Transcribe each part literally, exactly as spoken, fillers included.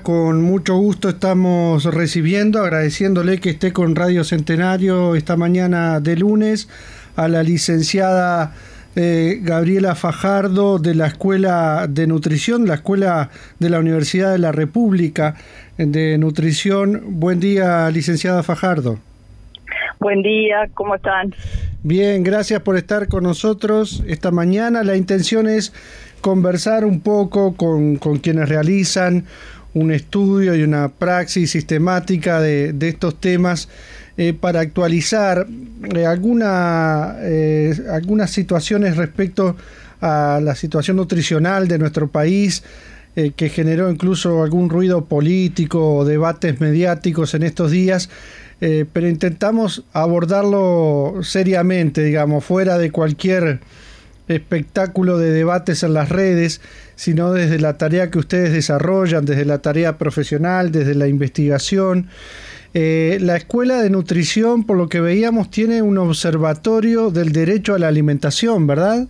con mucho gusto estamos recibiendo, agradeciéndole que esté con Radio Centenario esta mañana de lunes, a la licenciada eh, Gabriela Fajardo de la Escuela de Nutrición, la Escuela de la Universidad de la República de Nutrición. Buen día, licenciada Fajardo. Buen día, ¿cómo están? Bien, gracias por estar con nosotros esta mañana. La intención es conversar un poco con, con quienes realizan un estudio y una praxis sistemática de, de estos temas eh, para actualizar eh, alguna, eh, algunas situaciones respecto a la situación nutricional de nuestro país, eh, que generó incluso algún ruido político o debates mediáticos en estos días. Eh, pero intentamos abordarlo seriamente, digamos, fuera de cualquier espectáculo de debates en las redes, sino desde la tarea que ustedes desarrollan, desde la tarea profesional, desde la investigación. Eh, la Escuela de Nutrición, por lo que veíamos, tiene un observatorio del derecho a la alimentación, ¿verdad?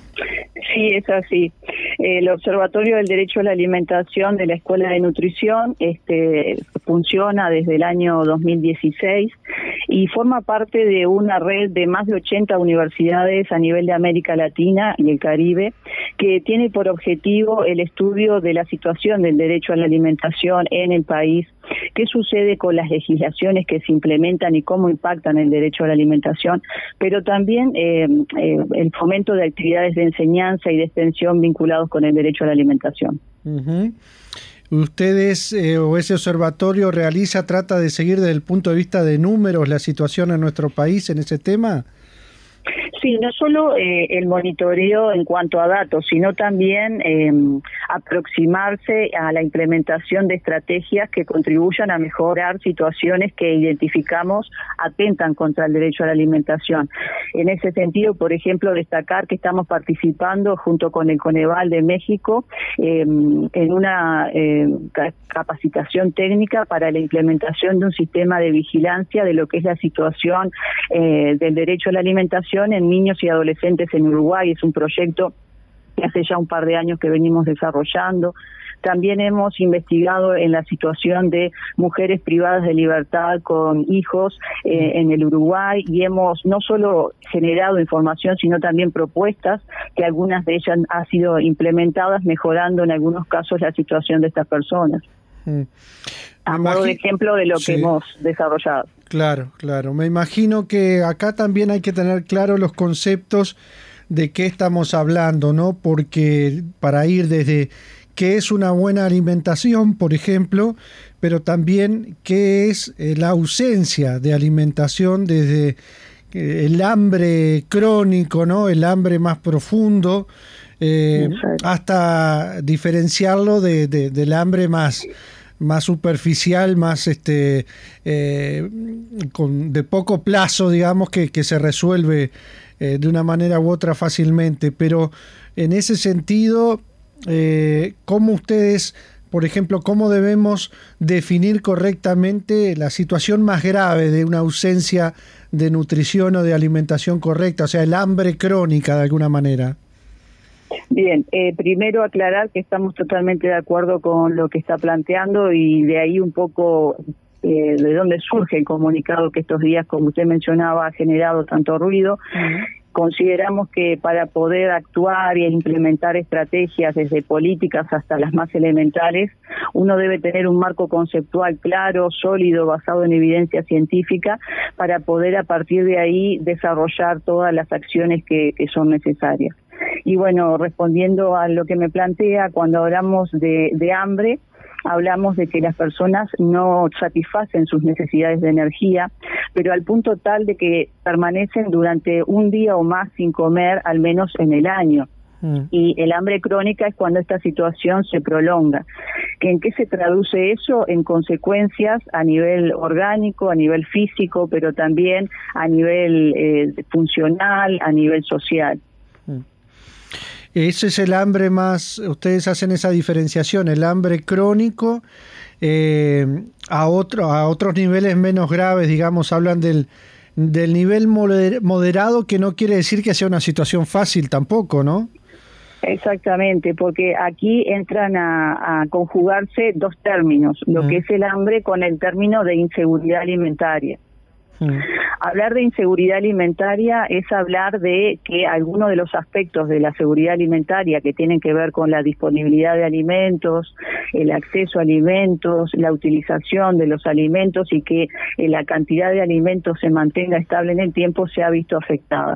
Sí, es así. El Observatorio del Derecho a la Alimentación de la Escuela de Nutrición este, funciona desde el año dos mil dieciséis y forma parte de una red de más de ochenta universidades a nivel de América Latina y el Caribe, que tiene por objetivo el estudio de la situación del derecho a la alimentación en el país, qué sucede con las legislaciones que se implementan y cómo impactan el derecho a la alimentación, pero también eh, eh, el fomento de actividades de enseñanza y de extensión vinculados con el derecho a la alimentación. Uh-huh. ¿Ustedes eh, o ese observatorio realiza, trata de seguir desde el punto de vista de números la situación en nuestro país en ese tema? Sí, no solo eh, el monitoreo en cuanto a datos, sino también eh, aproximarse a la implementación de estrategias que contribuyan a mejorar situaciones que identificamos atentan contra el derecho a la alimentación. En ese sentido, por ejemplo, destacar que estamos participando junto con el Coneval de México eh, en una eh, capacitación técnica para la implementación de un sistema de vigilancia de lo que es la situación eh, del derecho a la alimentación en niños y adolescentes en Uruguay. Es un proyecto que hace ya un par de años que venimos desarrollando. También hemos investigado en la situación de mujeres privadas de libertad con hijos eh, en el Uruguay y hemos no solo generado información, sino también propuestas que algunas de ellas han sido implementadas, mejorando en algunos casos la situación de estas personas. Mm. A modo de ejemplo de lo que sí. hemos desarrollado. Claro, claro. Me imagino que acá también hay que tener claro los conceptos de qué estamos hablando, ¿no? Porque para ir desde qué es una buena alimentación, por ejemplo, pero también qué es eh, la ausencia de alimentación, desde eh, el hambre crónico, ¿no? El hambre más profundo, eh, hasta diferenciarlo de, de, del hambre más más superficial, más este eh, con de poco plazo, digamos, que, que se resuelve eh, de una manera u otra fácilmente. Pero en ese sentido, eh, ¿cómo ustedes, por ejemplo, cómo debemos definir correctamente la situación más grave de una ausencia de nutrición o de alimentación correcta, o sea, el hambre crónica de alguna manera? Bien, eh, primero aclarar que estamos totalmente de acuerdo con lo que está planteando y de ahí un poco eh, de dónde surge el comunicado que estos días, como usted mencionaba, ha generado tanto ruido. Uh-huh. Consideramos que para poder actuar y implementar estrategias desde políticas hasta las más elementales, uno debe tener un marco conceptual claro, sólido, basado en evidencia científica, para poder a partir de ahí desarrollar todas las acciones que, que son necesarias. Y bueno, respondiendo a lo que me plantea, cuando hablamos de, de hambre, hablamos de que las personas no satisfacen sus necesidades de energía, pero al punto tal de que permanecen durante un día o más sin comer, al menos en el año. Mm. Y el hambre crónica es cuando esta situación se prolonga. ¿En qué se traduce eso? En consecuencias a nivel orgánico, a nivel físico, pero también a nivel eh, funcional, a nivel social. Mm. Ese es el hambre más, ustedes hacen esa diferenciación, el hambre crónico, eh, a otro, a otros niveles menos graves, digamos, hablan del, del nivel moder, moderado, que no quiere decir que sea una situación fácil tampoco, ¿no? Exactamente, porque aquí entran a, a conjugarse dos términos, lo mm. que es el hambre con el término de inseguridad alimentaria. Mm. Hablar de inseguridad alimentaria es hablar de que algunos de los aspectos de la seguridad alimentaria que tienen que ver con la disponibilidad de alimentos, el acceso a alimentos, la utilización de los alimentos y que eh, la cantidad de alimentos se mantenga estable en el tiempo se ha visto afectada.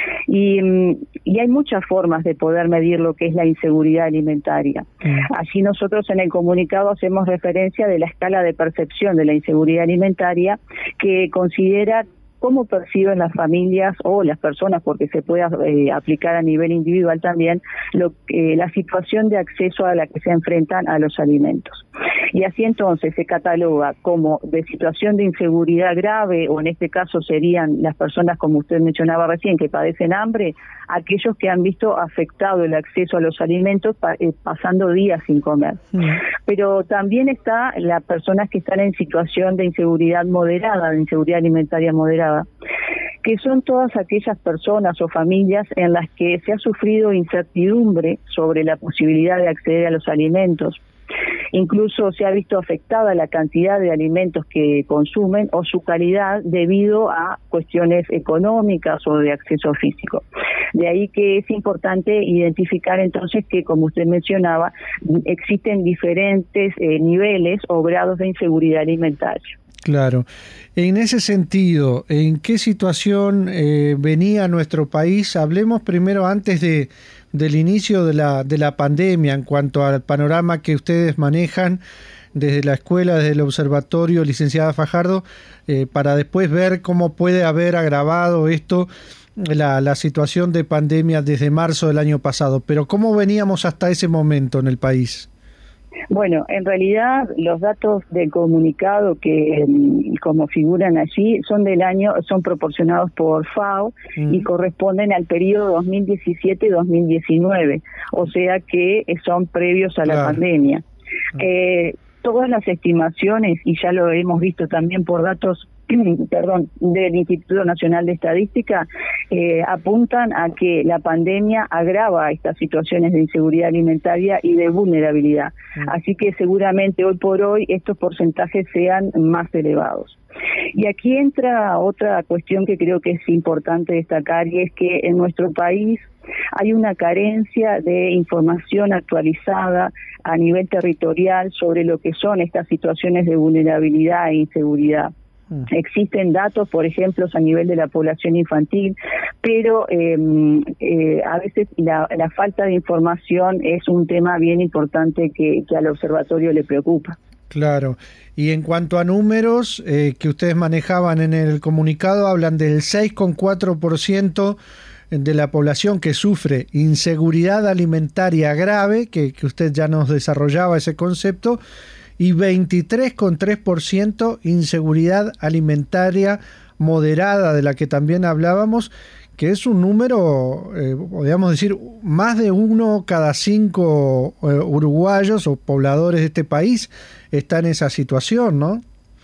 Y, y hay muchas formas de poder medir lo que es la inseguridad alimentaria. Mm. Allí nosotros en el comunicado hacemos referencia de la escala de percepción de la inseguridad alimentaria que considera cómo perciben las familias o las personas, porque se puede eh, aplicar a nivel individual también, lo, eh, la situación de acceso a la que se enfrentan a los alimentos. Y así entonces se cataloga como de situación de inseguridad grave, o en este caso serían las personas, como usted mencionaba recién, que padecen hambre, aquellos que han visto afectado el acceso a los alimentos pa, eh, pasando días sin comer. Mm. Pero también está las personas que están en situación de inseguridad moderada, de inseguridad alimentaria moderada, que son todas aquellas personas o familias en las que se ha sufrido incertidumbre sobre la posibilidad de acceder a los alimentos. Incluso se ha visto afectada la cantidad de alimentos que consumen o su calidad debido a cuestiones económicas o de acceso físico. De ahí que es importante identificar entonces que, como usted mencionaba, existen diferentes eh, niveles o grados de inseguridad alimentaria. Claro. En ese sentido, ¿en qué situación eh, venía nuestro país? Hablemos primero antes de del inicio de la de la pandemia, en cuanto al panorama que ustedes manejan desde la escuela, desde el observatorio, licenciada Fajardo, eh, para después ver cómo puede haber agravado esto, la, la situación de pandemia desde marzo del año pasado. Pero ¿cómo veníamos hasta ese momento en el país? Bueno, en realidad los datos del comunicado que como figuran allí son del año, son proporcionados por FAO mm. y corresponden al periodo dos mil diecisiete dos mil diecinueve, o sea que son previos a la claro. pandemia. Mm. Eh, todas las estimaciones, y ya lo hemos visto también por datos perdón, del Instituto Nacional de Estadística, eh, apuntan a que la pandemia agrava estas situaciones de inseguridad alimentaria y de vulnerabilidad. Mm. Así que seguramente hoy por hoy estos porcentajes sean más elevados. Y aquí entra otra cuestión que creo que es importante destacar, y es que en nuestro país hay una carencia de información actualizada a nivel territorial sobre lo que son estas situaciones de vulnerabilidad e inseguridad. Existen datos, por ejemplo, a nivel de la población infantil, pero eh, eh, a veces la, la falta de información es un tema bien importante que, que al observatorio le preocupa. Claro. Y en cuanto a números eh, que ustedes manejaban en el comunicado, hablan del seis coma cuatro por ciento de la población que sufre inseguridad alimentaria grave, que, que usted ya nos desarrollaba ese concepto, y veintitrés coma tres por ciento inseguridad alimentaria moderada, de la que también hablábamos, que es un número, eh, podríamos decir, más de uno cada cinco eh, uruguayos o pobladores de este país está en esa situación, ¿no?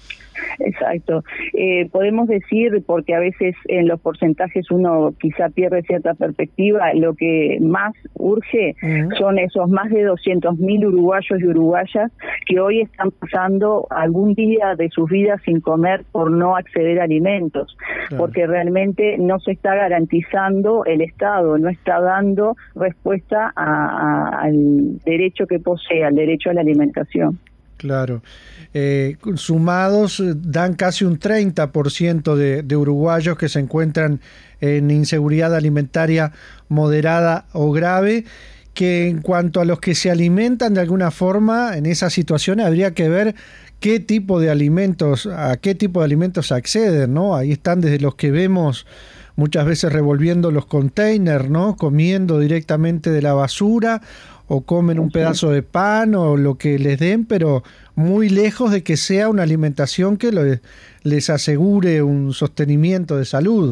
Exacto. Eh, podemos decir, porque a veces en los porcentajes uno quizá pierde cierta perspectiva, lo que más urge uh-huh. son esos más de doscientos mil uruguayos y uruguayas que hoy están pasando algún día de sus vidas sin comer por no acceder a alimentos, claro. porque realmente no se está garantizando, el Estado no está dando respuesta a, a, al derecho que posee, al derecho a la alimentación. Claro. Eh, sumados dan casi un treinta por ciento de, de uruguayos que se encuentran en inseguridad alimentaria moderada o grave, que en cuanto a los que se alimentan de alguna forma en esa situación habría que ver qué tipo de alimentos, a qué tipo de alimentos acceden, ¿no? Ahí están desde los que vemos muchas veces revolviendo los containers, ¿no? Comiendo directamente de la basura, o comen un pedazo de pan o lo que les den, pero muy lejos de que sea una alimentación que lo, les asegure un sostenimiento de salud.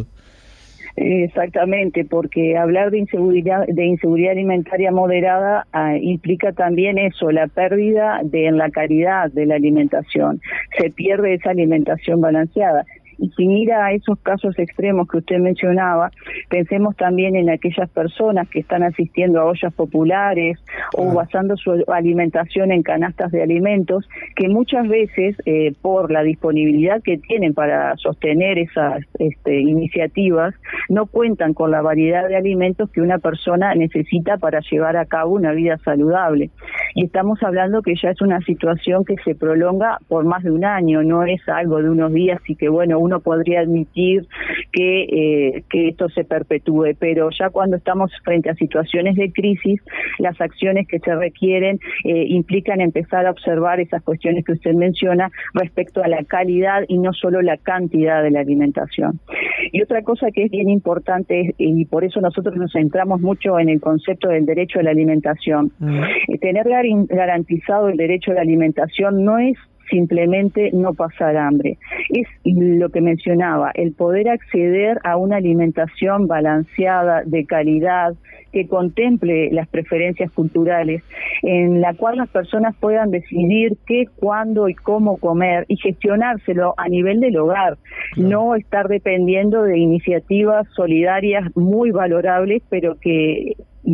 Exactamente, porque hablar de inseguridad de inseguridad alimentaria moderada ah, implica también eso, la pérdida de en la calidad de la alimentación. Se pierde esa alimentación balanceada. sin ir a esos casos extremos que usted mencionaba, pensemos también en aquellas personas que están asistiendo a ollas populares o basando su alimentación en canastas de alimentos, que muchas veces, eh, por la disponibilidad que tienen para sostener esas este, iniciativas, no cuentan con la variedad de alimentos que una persona necesita para llevar a cabo una vida saludable. Y estamos hablando que ya es una situación que se prolonga por más de un año, no es algo de unos días y que, bueno, uno podría admitir que, eh, que esto se perpetúe, pero ya cuando estamos frente a situaciones de crisis, las acciones que se requieren eh, implican empezar a observar esas cuestiones que usted menciona respecto a la calidad y no solo la cantidad de la alimentación. Y otra cosa que es bien importante, y por eso nosotros nos centramos mucho en el concepto del derecho a la alimentación, mm. eh, tener garantizado el derecho a la alimentación no es simplemente no pasar hambre, es lo que mencionaba, el poder acceder a una alimentación balanceada, de calidad, que contemple las preferencias culturales, en la cual las personas puedan decidir qué, cuándo y cómo comer y gestionárselo a nivel del hogar, claro. No estar dependiendo de iniciativas solidarias muy valorables, pero que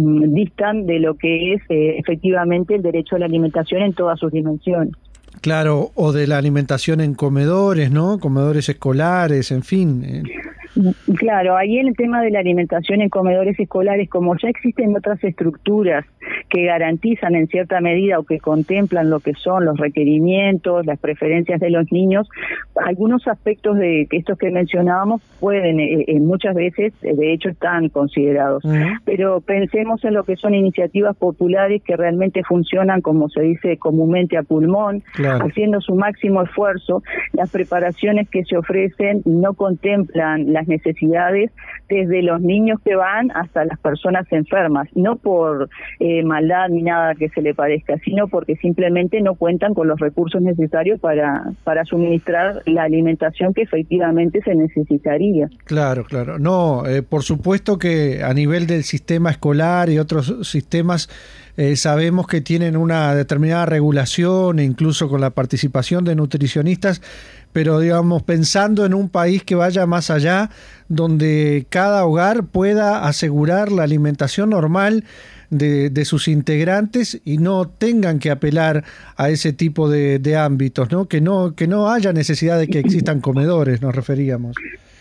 distan de lo que es eh, efectivamente el derecho a la alimentación en todas sus dimensiones. Claro, o de la alimentación en comedores, ¿no? Comedores escolares, en fin. Claro, ahí en el tema de la alimentación en comedores escolares, como ya existen otras estructuras que garantizan en cierta medida o que contemplan lo que son los requerimientos, las preferencias de los niños, algunos aspectos de estos que mencionábamos pueden, eh, eh, muchas veces, eh, de hecho, están considerados. Uh-huh. Pero pensemos en lo que son iniciativas populares que realmente funcionan, como se dice comúnmente, a pulmón, claro. Haciendo su máximo esfuerzo. Las preparaciones que se ofrecen no contemplan las necesidades desde los niños que van hasta las personas enfermas, no por eh, maldad ni nada que se le parezca, sino porque simplemente no cuentan con los recursos necesarios para, para suministrar la alimentación que efectivamente se necesitaría. Claro, claro. No, eh, por supuesto que a nivel del sistema escolar y otros sistemas eh, sabemos que tienen una determinada regulación, e incluso con la participación de nutricionistas, pero digamos, pensando en un país que vaya más allá, donde cada hogar pueda asegurar la alimentación normal de, de sus integrantes y no tengan que apelar a ese tipo de, de ámbitos, ¿no? Que no, que no haya necesidad de que existan comedores, nos referíamos.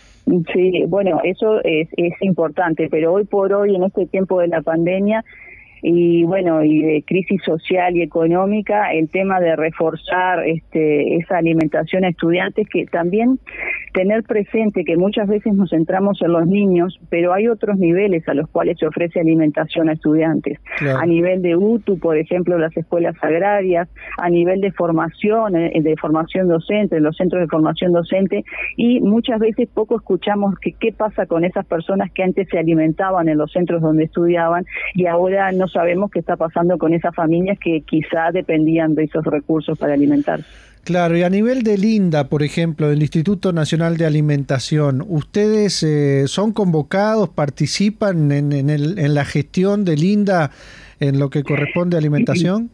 Sí, bueno, eso es, es importante, pero hoy por hoy, en este tiempo de la pandemia, y bueno, y de crisis social y económica, el tema de reforzar este esa alimentación a estudiantes, que también tener presente que muchas veces nos centramos en los niños, pero hay otros niveles a los cuales se ofrece alimentación a estudiantes. Claro. A nivel de U T U, por ejemplo, las escuelas agrarias, a nivel de formación, de formación docente, los centros de formación docente, y muchas veces poco escuchamos que qué pasa con esas personas que antes se alimentaban en los centros donde estudiaban y ahora no sabemos qué está pasando con esas familias que quizá dependían de esos recursos para alimentarse. Claro, y a nivel del INDA, por ejemplo, del Instituto Nacional de Alimentación, ¿ustedes eh, son convocados, participan en, en, el, en la gestión del INDA en lo que corresponde a alimentación?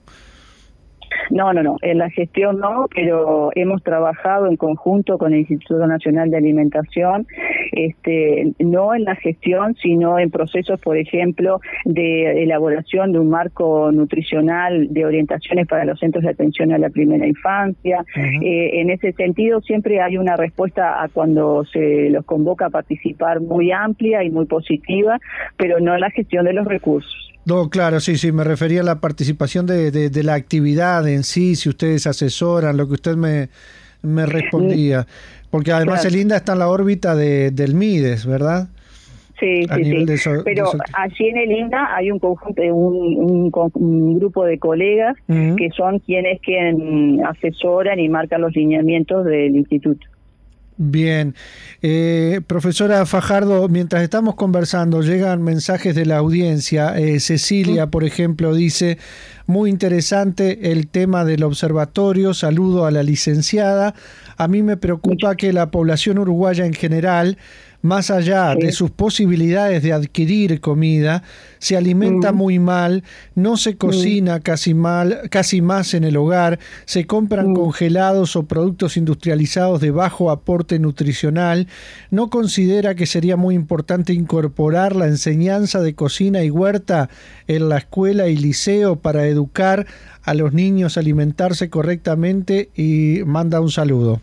No, no, no, en la gestión no, pero hemos trabajado en conjunto con el Instituto Nacional de Alimentación, este, no en la gestión, sino en procesos, por ejemplo, de elaboración de un marco nutricional de orientaciones para los centros de atención a la primera infancia. Uh-huh. Eh, en ese sentido, siempre hay una respuesta a cuando se los convoca a participar muy amplia y muy positiva, pero no en la gestión de los recursos. No, claro, sí, sí, me refería a la participación de, de, de la actividad en sí, si ustedes asesoran, lo que usted me, me respondía, porque además claro. El INDA está en la órbita de, del MIDES, ¿verdad? Sí, a sí, sí. De eso, pero de eso... allí en el INDA hay un conjunto, un, un, un grupo de colegas uh-huh. que son quienes que asesoran y marcan los lineamientos del instituto. Bien, eh, profesora Fajardo, mientras estamos conversando llegan mensajes de la audiencia. eh, Cecilia, por ejemplo, dice: muy interesante el tema del observatorio, saludo a la licenciada. A mí me preocupa que la población uruguaya en general más allá sí. de sus posibilidades de adquirir comida, se alimenta mm. muy mal, no se cocina mm. casi mal, casi más en el hogar, se compran mm. congelados o productos industrializados de bajo aporte nutricional, no considera que sería muy importante incorporar la enseñanza de cocina y huerta en la escuela y liceo para educar a los niños a alimentarse correctamente, y manda un saludo.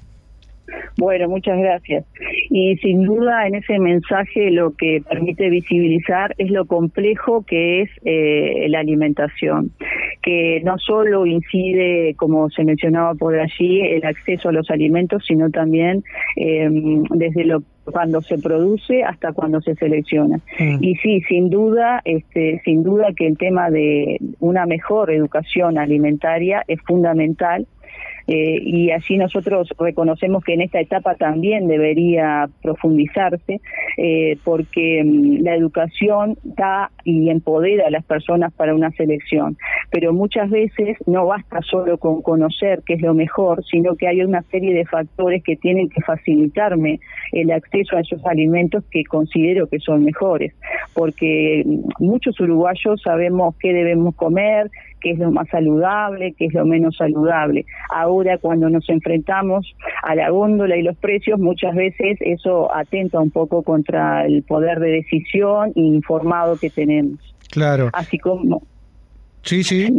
Bueno, muchas gracias. Y sin duda en ese mensaje lo que permite visibilizar es lo complejo que es eh, la alimentación, que no solo incide, como se mencionaba por allí, el acceso a los alimentos, sino también eh, desde lo cuando se produce hasta cuando se selecciona. Mm. Y sí, sin duda, este, sin duda que el tema de una mejor educación alimentaria es fundamental. Eh, y allí nosotros reconocemos que en esta etapa también debería profundizarse, eh, porque um, la educación da y empodera a las personas para una selección, pero muchas veces no basta solo con conocer qué es lo mejor, sino que hay una serie de factores que tienen que facilitarme el acceso a esos alimentos que considero que son mejores, porque muchos uruguayos sabemos qué debemos comer, qué es lo más saludable, qué es lo menos saludable. Ahora, cuando nos enfrentamos a la góndola y los precios, muchas veces eso atenta un poco contra el poder de decisión informado que tenemos. Claro. Así como... Sí, sí.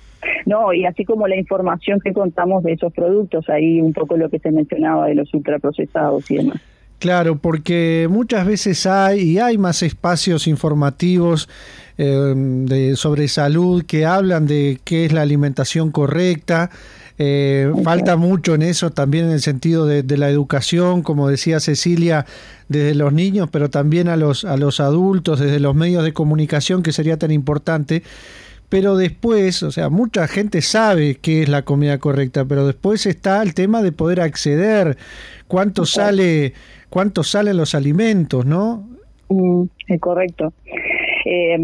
No, y así como la información que contamos de esos productos, ahí un poco lo que se mencionaba de los ultraprocesados y demás. Claro, porque muchas veces hay y hay más espacios informativos eh, de, sobre salud que hablan de qué es la alimentación correcta. Eh, okay. Falta mucho en eso también en el sentido de, de la educación, como decía Cecilia, desde los niños, pero también a los, a los adultos, desde los medios de comunicación, que sería tan importante. Pero después, o sea, mucha gente sabe qué es la comida correcta, pero después está el tema de poder acceder, cuánto okay. sale, cuánto salen los alimentos, ¿no? Mm, es correcto. Eh,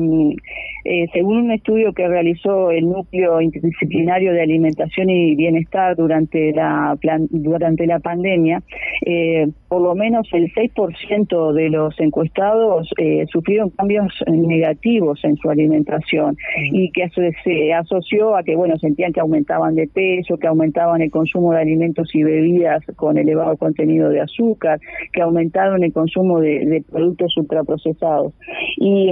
eh, según un estudio que realizó el Núcleo Interdisciplinario de Alimentación y Bienestar durante la plan, durante la pandemia, eh, por lo menos el seis por ciento de los encuestados eh, sufrieron cambios negativos en su alimentación mm. y que se asoció a que, bueno, sentían que aumentaban de peso, que aumentaban el consumo de alimentos y bebidas con elevado contenido de azúcar, que aumentaron el consumo de, de productos ultraprocesados. Y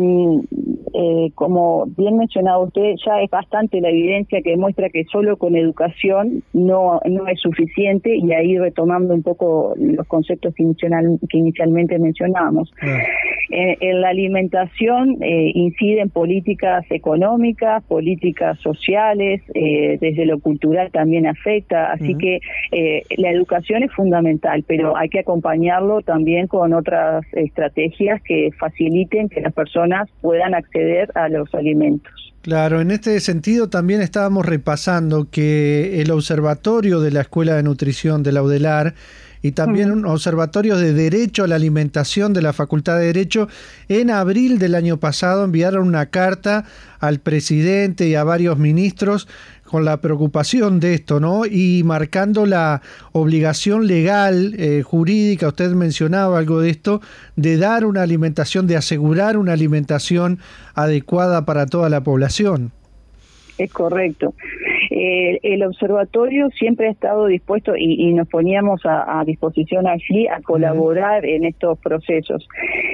eh, como bien mencionado usted, ya es bastante la evidencia que demuestra que solo con educación no, no es suficiente, y ahí retomando un poco los conceptos que, inicial, que inicialmente mencionábamos. Mm. Eh, en la alimentación eh, inciden políticas económicas, políticas sociales, eh, desde lo cultural también afecta, así mm. que eh, la educación es fundamental, pero hay que acompañarlo también con otras estrategias que faciliten que las personas puedan acceder a los alimentos. Claro, en este sentido también estábamos repasando que el observatorio de la Escuela de Nutrición de la UDELAR y también uh-huh. un observatorio de Derecho a la Alimentación de la Facultad de Derecho, en abril del año pasado enviaron una carta al presidente y a varios ministros con la preocupación de esto, ¿no? Y marcando la obligación legal, eh, jurídica, usted mencionaba algo de esto, de dar una alimentación, de asegurar una alimentación adecuada para toda la población. Es correcto. Eh, el observatorio siempre ha estado dispuesto y, y nos poníamos a, a disposición allí a colaborar en estos procesos.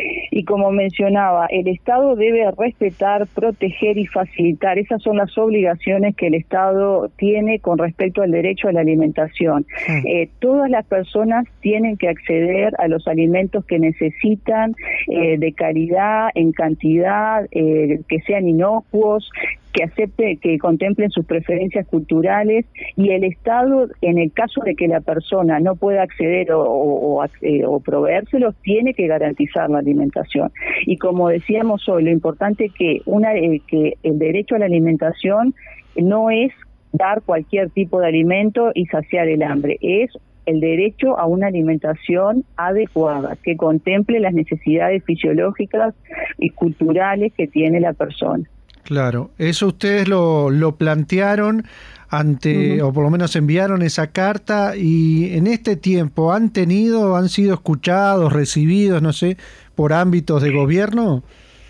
Y como mencionaba, el Estado debe respetar, proteger y facilitar. Esas son las obligaciones que el Estado tiene con respecto al derecho a la alimentación. Sí. Eh, todas las personas tienen que acceder a los alimentos que necesitan, eh, de calidad, en cantidad, eh, que sean inocuos, que acepte, que contemplen sus preferencias culturales, y el Estado, en el caso de que la persona no pueda acceder o, o, o, eh, o proveérselos, tiene que garantizar la alimentación. Y como decíamos hoy, lo importante es que, una, eh, que el derecho a la alimentación no es dar cualquier tipo de alimento y saciar el hambre, es el derecho a una alimentación adecuada, que contemple las necesidades fisiológicas y culturales que tiene la persona. Claro, eso ustedes lo, lo plantearon ante, uh-huh. o por lo menos enviaron esa carta, y en este tiempo han tenido, han sido escuchados, recibidos, no sé, por ámbitos de gobierno.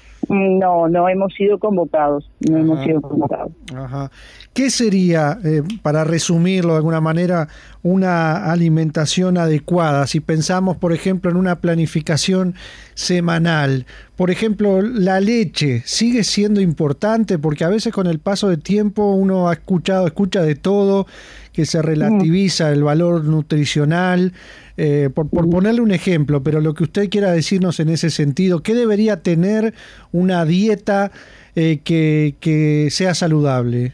No, no hemos sido convocados, no Ajá. hemos sido convocados. Ajá. ¿Qué sería, eh, para resumirlo de alguna manera, una alimentación adecuada? Si pensamos, por ejemplo, en una planificación semanal, por ejemplo, la leche sigue siendo importante, porque a veces con el paso del tiempo uno ha escuchado, escucha de todo, que se relativiza el valor nutricional, eh, por, por ponerle un ejemplo, pero lo que usted quiera decirnos en ese sentido, ¿qué debería tener una dieta eh, que, que sea saludable?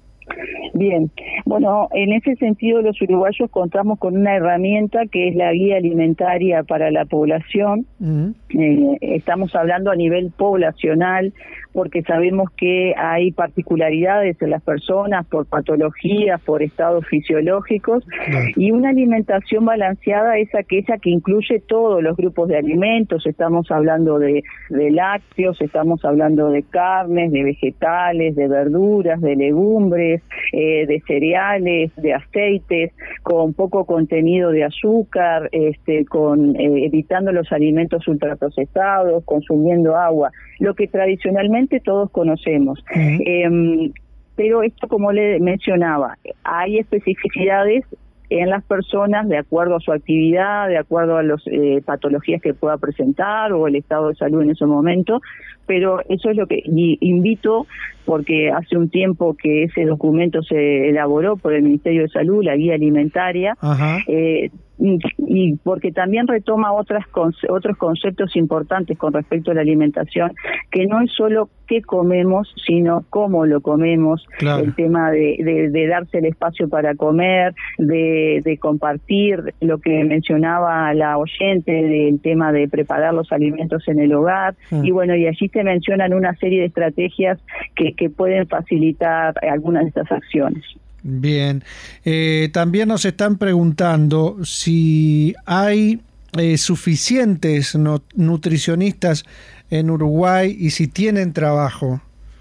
Bien, bueno, en ese sentido los uruguayos contamos con una herramienta que es la guía alimentaria para la población. Uh-huh. Eh, estamos hablando a nivel poblacional porque sabemos que hay particularidades en las personas por patologías, por estados fisiológicos, uh-huh. y una alimentación balanceada es aquella que incluye todos los grupos de alimentos. Estamos hablando de, de lácteos, estamos hablando de carnes, de vegetales, de verduras, de legumbres, eh, de cereales, de aceites, con poco contenido de azúcar, este, con eh, evitando los alimentos ultraprocesados, consumiendo agua, lo que tradicionalmente todos conocemos. Uh-huh. Eh, pero esto, como le mencionaba, hay especificidades en las personas de acuerdo a su actividad, de acuerdo a las eh, patologías que pueda presentar o el estado de salud en ese momento, pero eso es lo que y invito, porque hace un tiempo que ese documento se elaboró por el Ministerio de Salud, la guía alimentaria, eh, y, y porque también retoma otras otros conceptos importantes con respecto a la alimentación, que no es solo qué comemos, sino cómo lo comemos, claro. El tema de, de, de darse el espacio para comer, de, de compartir, lo que mencionaba la oyente, del tema de preparar los alimentos en el hogar, mm. y bueno, y allí se mencionan una serie de estrategias que, que pueden facilitar algunas de estas acciones. Bien, eh, también nos están preguntando si hay eh, suficientes no, nutricionistas en Uruguay y si tienen trabajo.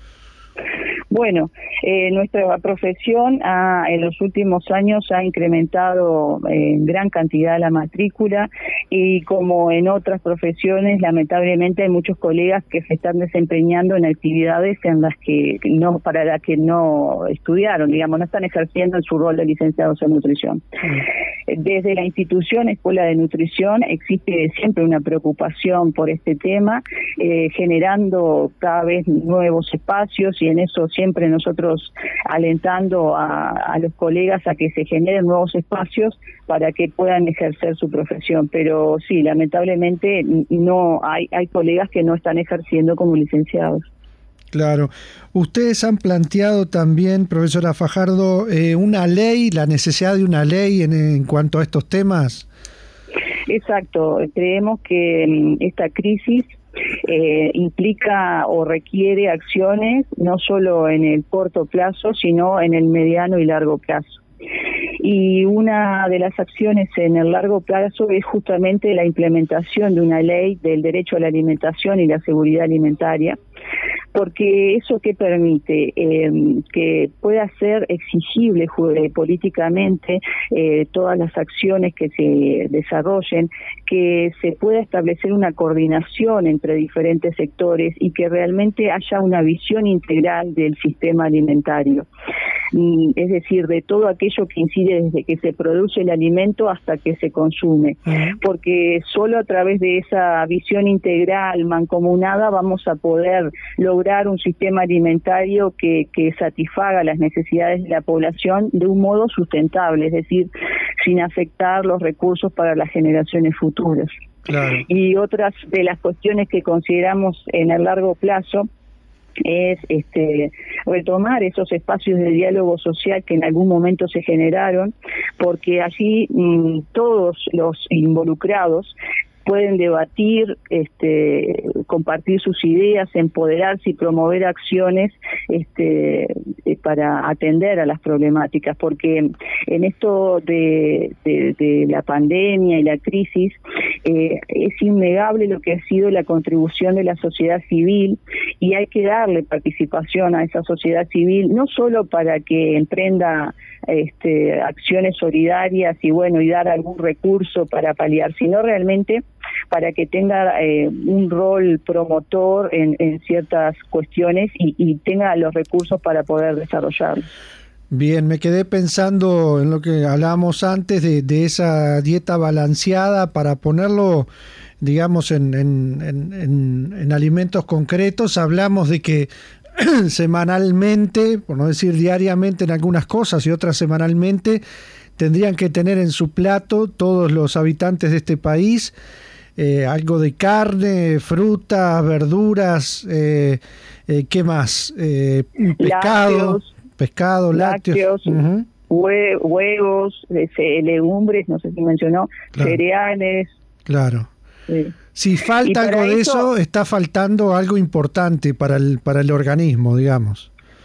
Bueno, eh, nuestra profesión ha, en los últimos años ha incrementado eh, en gran cantidad la matrícula, y como en otras profesiones, lamentablemente hay muchos colegas que se están desempeñando en actividades en las que no para las que no estudiaron, digamos, no están ejerciendo en su rol de licenciados en nutrición. Mm. Desde la institución Escuela de Nutrición existe siempre una preocupación por este tema, eh, generando cada vez nuevos espacios, y en eso siempre nosotros alentando a, a los colegas a que se generen nuevos espacios para que puedan ejercer su profesión. Pero sí, lamentablemente no hay, hay colegas que no están ejerciendo como licenciados. Claro. Ustedes han planteado también, profesora Fajardo, eh, una ley, la necesidad de una ley en, en cuanto a estos temas. Exacto. Creemos que esta crisis eh, implica o requiere acciones no solo en el corto plazo, sino en el mediano y largo plazo. Y una de las acciones en el largo plazo es justamente la implementación de una ley del derecho a la alimentación y la seguridad alimentaria, porque eso que permite eh, que pueda ser exigible eh, políticamente eh, todas las acciones que se desarrollen, que se pueda establecer una coordinación entre diferentes sectores y que realmente haya una visión integral del sistema alimentario. Es decir, de todo aquello que incide desde que se produce el alimento hasta que se consume, porque solo a través de esa visión integral, mancomunada, vamos a poder lograr un sistema alimentario que, que satisfaga las necesidades de la población de un modo sustentable, es decir, sin afectar los recursos para las generaciones futuras. Claro. Y otras de las cuestiones que consideramos en el largo plazo es este retomar esos espacios de diálogo social que en algún momento se generaron, porque allí mmm, todos los involucrados pueden debatir este compartir sus ideas, empoderarse y promover acciones este, para atender a las problemáticas, porque en esto de, de, de la pandemia y la crisis eh, es innegable lo que ha sido la contribución de la sociedad civil, y hay que darle participación a esa sociedad civil, no solo para que emprenda este, acciones solidarias y bueno y dar algún recurso para paliar, sino realmente para que tenga eh, un rol promotor en, en ciertas cuestiones y, y tenga los recursos para poder desarrollarlo. Bien, me quedé pensando en lo que hablábamos antes de, de esa dieta balanceada para ponerlo, digamos, en, en, en, en alimentos concretos. Hablamos de que semanalmente, por no decir diariamente en algunas cosas y otras semanalmente, tendrían que tener en su plato todos los habitantes de este país eh, algo de carne, frutas, verduras, eh, eh, ¿qué más? Eh, pescado, lácteos, pescado, lácteos, lácteos uh-huh. hue, huevos, legumbres, no sé si mencionó, claro. cereales. Claro. Sí. Si falta algo de eso, eso, está faltando algo importante para el para el organismo, digamos.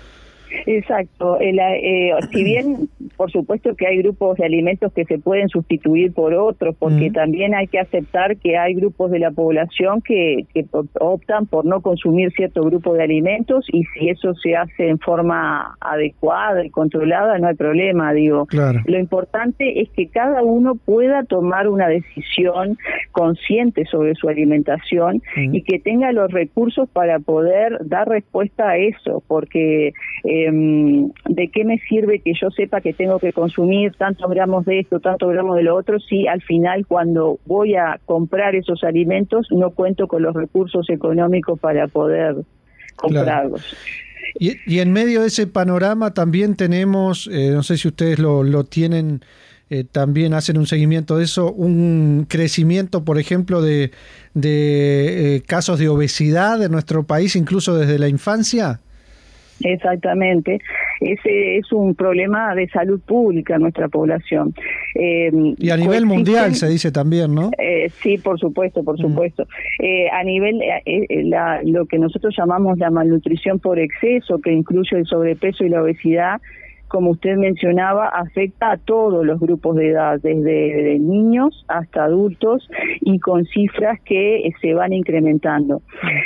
Exacto. El, eh, si bien, por supuesto que hay grupos de alimentos que se pueden sustituir por otros, porque mm. también hay que aceptar que hay grupos de la población que, que optan por no consumir cierto grupo de alimentos, y si eso se hace en forma adecuada y controlada, no hay problema, digo. Claro. Lo importante es que cada uno pueda tomar una decisión consciente sobre su alimentación mm. y que tenga los recursos para poder dar respuesta a eso, porque eh, ¿de qué me sirve que yo sepa que tengo que consumir tantos gramos de esto, tantos gramos de lo otro, si al final cuando voy a comprar esos alimentos no cuento con los recursos económicos para poder comprarlos? Claro. Y, y en medio de ese panorama también tenemos, eh, no sé si ustedes lo, lo tienen, eh, también hacen un seguimiento de eso, un crecimiento, por ejemplo, de, de eh, casos de obesidad en nuestro país, incluso desde la infancia. Exactamente, ese es un problema de salud pública en nuestra población. Eh, y a nivel mundial se dice también, ¿no? Eh, sí, por supuesto, por supuesto. Mm. Eh, a nivel, eh, la, lo que nosotros llamamos la malnutrición por exceso, que incluye el sobrepeso y la obesidad, como usted mencionaba, afecta a todos los grupos de edad, desde niños hasta adultos, y con cifras que se van incrementando.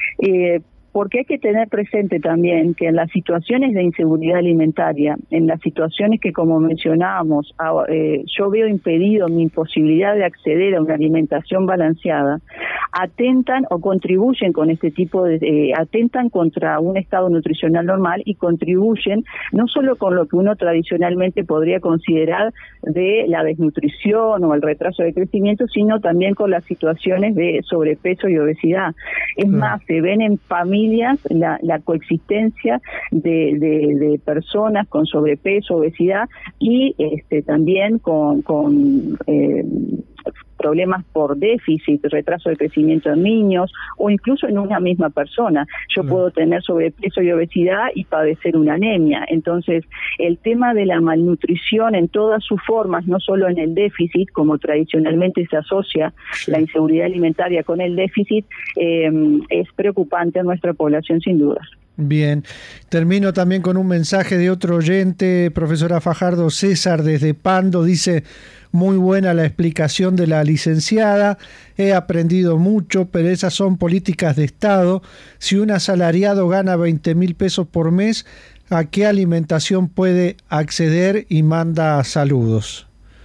Eh, Porque hay que tener presente también que en las situaciones de inseguridad alimentaria, en las situaciones que, como mencionábamos, eh, yo veo impedido mi posibilidad de acceder a una alimentación balanceada, atentan o contribuyen con este tipo de, eh, atentan contra un estado nutricional normal y contribuyen no solo con lo que uno tradicionalmente podría considerar de la desnutrición o el retraso de crecimiento, sino también con las situaciones de sobrepeso y obesidad. Es mm. más, se ven en familias La, la coexistencia de, de, de personas con sobrepeso, obesidad y este también con, con eh, problemas por déficit, retraso de crecimiento en niños o incluso en una misma persona. Yo no. puedo tener sobrepeso y obesidad y padecer una anemia. Entonces, el tema de la malnutrición en todas sus formas, no solo en el déficit, como tradicionalmente se asocia sí. la inseguridad alimentaria con el déficit, eh, es preocupante en nuestra población sin duda. Bien, termino también con un mensaje de otro oyente, profesora Fajardo. César desde Pando dice: muy buena la explicación de la licenciada, he aprendido mucho, pero esas son políticas de Estado. Si un asalariado gana veinte mil pesos por mes, ¿a qué alimentación puede acceder? Y manda saludos.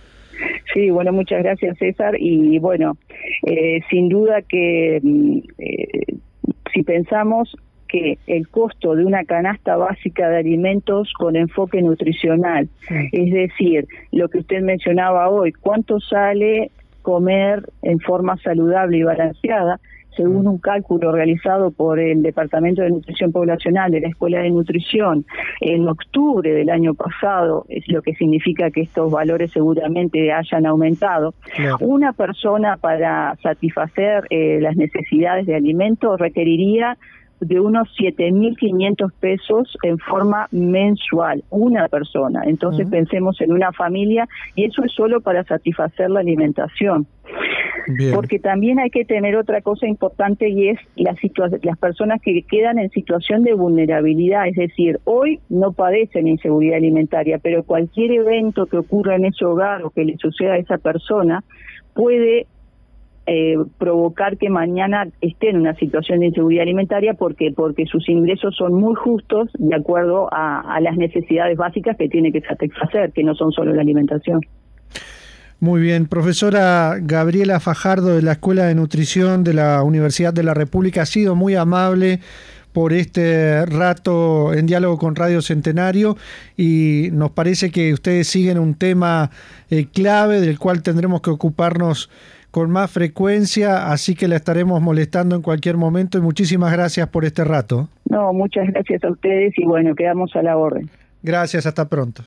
Sí, bueno, muchas gracias, César. Y bueno, eh, sin duda que eh, si pensamos que el costo de una canasta básica de alimentos con enfoque nutricional, sí. es decir, lo que usted mencionaba hoy, ¿cuánto sale comer en forma saludable y balanceada? Según un cálculo realizado por el Departamento de Nutrición Poblacional de la Escuela de Nutrición en octubre del año pasado, es lo que significa que estos valores seguramente hayan aumentado, claro. una persona para satisfacer eh, las necesidades de alimentos requeriría de unos siete mil quinientos pesos en forma mensual, una persona. Entonces uh-huh. pensemos en una familia, y eso es solo para satisfacer la alimentación. Bien. Porque también hay que tener otra cosa importante y es la situa- las personas que quedan en situación de vulnerabilidad, es decir, hoy no padecen inseguridad alimentaria, pero cualquier evento que ocurra en ese hogar o que le suceda a esa persona puede eh, provocar que mañana esté en una situación de inseguridad alimentaria. ¿Por qué? Porque sus ingresos son muy justos de acuerdo a, a las necesidades básicas que tiene que satisfacer, que no son solo la alimentación. Muy bien, profesora Gabriela Fajardo de la Escuela de Nutrición de la Universidad de la República, ha sido muy amable por este rato en diálogo con Radio Centenario y nos parece que ustedes siguen un tema eh, clave del cual tendremos que ocuparnos con más frecuencia, así que la estaremos molestando en cualquier momento y muchísimas gracias por este rato. No, muchas gracias a ustedes y bueno, quedamos a la orden. Gracias, hasta pronto.